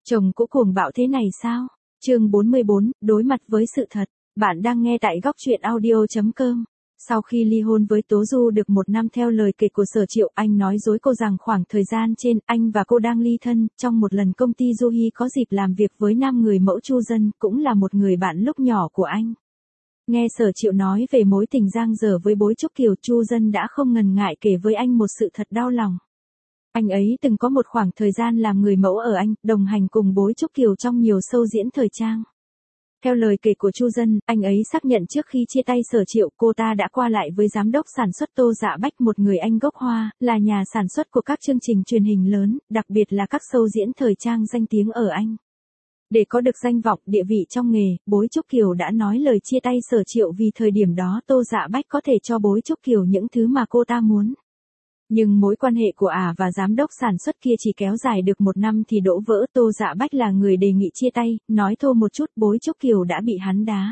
Chồng cũ cuồng bạo thế này sao? Chương 44, đối mặt với sự thật. Bạn đang nghe tại góc truyện audio.com. Sau khi ly hôn với Tố Du được 1 năm theo lời kể của Sở Triệu, anh nói dối cô rằng khoảng thời gian trên, anh và cô đang ly thân. Trong một lần công ty Du Hy có dịp làm việc với nam người mẫu Chu Dân, cũng là một người bạn lúc nhỏ của anh. Nghe Sở Triệu nói về mối tình giang dở với bối Trúc Kiều, Chu Dân đã không ngần ngại kể với anh một sự thật đau lòng. Anh ấy từng có một khoảng thời gian làm người mẫu ở Anh, đồng hành cùng bối Trúc Kiều trong nhiều show diễn thời trang. Theo lời kể của Chu Dân, anh ấy xác nhận trước khi chia tay Sở Triệu, cô ta đã qua lại với giám đốc sản xuất Tô Dạ Bách, một người Anh gốc Hoa, là nhà sản xuất của các chương trình truyền hình lớn, đặc biệt là các show diễn thời trang danh tiếng ở Anh. Để có được danh vọng, địa vị trong nghề, bối Trúc Kiều đã nói lời chia tay Sở Triệu vì thời điểm đó Tô Dạ Bách có thể cho bối Trúc Kiều những thứ mà cô ta muốn. Nhưng mối quan hệ của và giám đốc sản xuất kia chỉ kéo dài được 1 năm thì đổ vỡ. Tô Dạ Bách là người đề nghị chia tay, nói thô một chút bối Trúc Kiều đã bị hắn đá.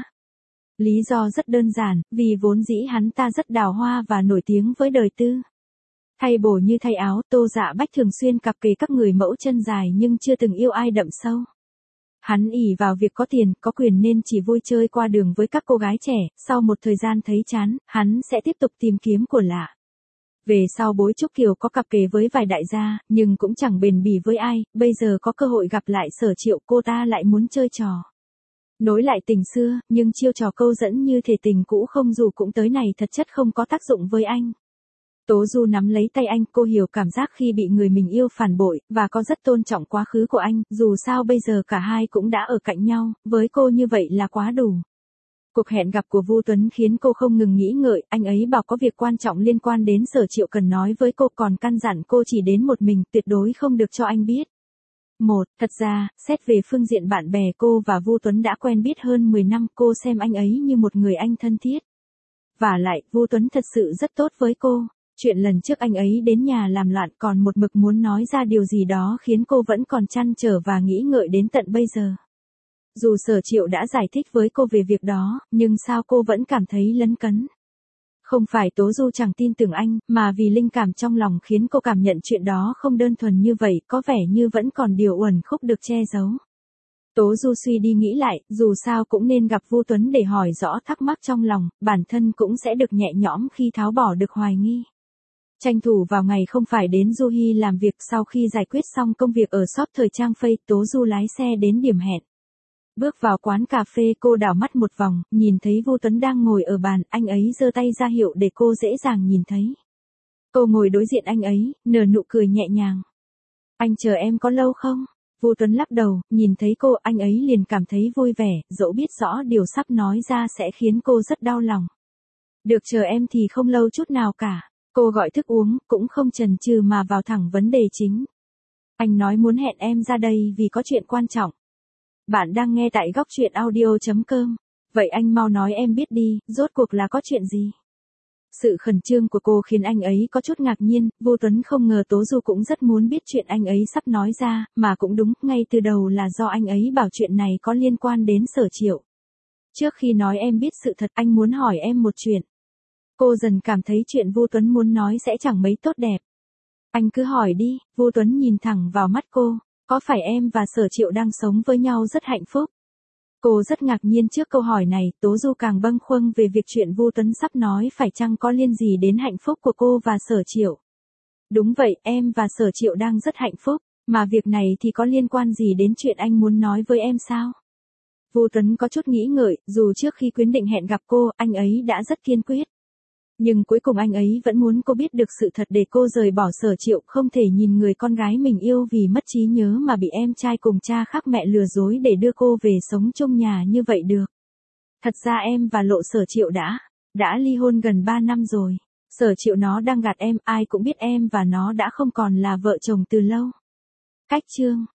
Lý do rất đơn giản, vì vốn dĩ hắn ta rất đào hoa và nổi tiếng với đời tư. Thay bổ như thay áo, Tô Dạ Bách thường xuyên cặp kè các người mẫu chân dài nhưng chưa từng yêu ai đậm sâu. Hắn ỷ vào việc có tiền, có quyền nên chỉ vui chơi qua đường với các cô gái trẻ, sau một thời gian thấy chán, hắn sẽ tiếp tục tìm kiếm của lạ. Về sau bối Trúc Kiều có cặp kè với vài đại gia, nhưng cũng chẳng bền bỉ với ai, bây giờ có cơ hội gặp lại Sở Triệu, cô ta lại muốn chơi trò. Nối lại tình xưa, nhưng chiêu trò câu dẫn như thể tình cũ không dù cũng tới này thật chất không có tác dụng với anh. Tố Du nắm lấy tay anh, cô hiểu cảm giác khi bị người mình yêu phản bội, và có rất tôn trọng quá khứ của anh, dù sao bây giờ cả hai cũng đã ở cạnh nhau, với cô như vậy là quá đủ. Cuộc hẹn gặp của Vu Tuấn khiến cô không ngừng nghĩ ngợi, anh ấy bảo có việc quan trọng liên quan đến Sở Triệu cần nói với cô, còn căn dặn cô chỉ đến một mình, tuyệt đối không được cho anh biết. Thật ra, xét về phương diện bạn bè, cô và Vu Tuấn đã quen biết hơn 10 năm, cô xem anh ấy như một người anh thân thiết. Vả lại, Vu Tuấn thật sự rất tốt với cô. Chuyện lần trước anh ấy đến nhà làm loạn còn một mực muốn nói ra điều gì đó khiến cô vẫn còn trăn trở và nghĩ ngợi đến tận bây giờ. Dù Sở Triệu đã giải thích với cô về việc đó, nhưng sao cô vẫn cảm thấy lấn cấn. Không phải Tố Du chẳng tin tưởng anh, mà vì linh cảm trong lòng khiến cô cảm nhận chuyện đó không đơn thuần như vậy, có vẻ như vẫn còn điều uẩn khúc được che giấu. Tố Du suy đi nghĩ lại, dù sao cũng nên gặp Vu Tuấn để hỏi rõ thắc mắc trong lòng, bản thân cũng sẽ được nhẹ nhõm khi tháo bỏ được hoài nghi. Tranh thủ vào ngày không phải đến Du Hy làm việc, sau khi giải quyết xong công việc ở shop thời trang Phây, Tố Du lái xe đến điểm hẹn. Bước vào quán cà phê, cô đảo mắt một vòng, nhìn thấy Vu Tuấn đang ngồi ở bàn, anh ấy giơ tay ra hiệu để cô dễ dàng nhìn thấy. Cô ngồi đối diện anh ấy, nở nụ cười nhẹ nhàng. Anh chờ em có lâu không? Vu Tuấn lắc đầu, nhìn thấy cô, anh ấy liền cảm thấy vui vẻ, dẫu biết rõ điều sắp nói ra sẽ khiến cô rất đau lòng. Được, chờ em thì không lâu chút nào cả. Cô gọi thức uống, cũng không chần chừ mà vào thẳng vấn đề chính. Anh nói muốn hẹn em ra đây vì có chuyện quan trọng. Bạn đang nghe tại góc truyện audio.com. Vậy anh mau nói em biết đi, rốt cuộc là có chuyện gì? Sự khẩn trương của cô khiến anh ấy có chút ngạc nhiên, Vu Tuấn không ngờ Tố Du cũng rất muốn biết chuyện anh ấy sắp nói ra, mà cũng đúng, ngay từ đầu là do anh ấy bảo chuyện này có liên quan đến Sở Triệu. Trước khi nói em biết sự thật, anh muốn hỏi em một chuyện. Cô dần cảm thấy chuyện Vu Tuấn muốn nói sẽ chẳng mấy tốt đẹp. Anh cứ hỏi đi. Vu Tuấn nhìn thẳng vào mắt cô. Có phải em và Sở Triệu đang sống với nhau rất hạnh phúc? Cô rất ngạc nhiên trước câu hỏi này, Tố Du càng bâng khuâng về việc chuyện Vu Tuấn sắp nói phải chăng có liên gì đến hạnh phúc của cô và Sở Triệu. Đúng vậy, em và Sở Triệu đang rất hạnh phúc, mà việc này thì có liên quan gì đến chuyện anh muốn nói với em sao? Vu Tuấn có chút nghĩ ngợi, dù trước khi quyết định hẹn gặp cô, anh ấy đã rất kiên quyết. Nhưng cuối cùng anh ấy vẫn muốn cô biết được sự thật để cô rời bỏ Sở Triệu, không thể nhìn người con gái mình yêu vì mất trí nhớ mà bị em trai cùng cha khác mẹ lừa dối để đưa cô về sống chung nhà như vậy được. Thật ra em và Lộ Sở Triệu đã ly hôn gần 3 năm rồi. Sở Triệu nó đang gạt em, ai cũng biết em và nó đã không còn là vợ chồng từ lâu. Cách chương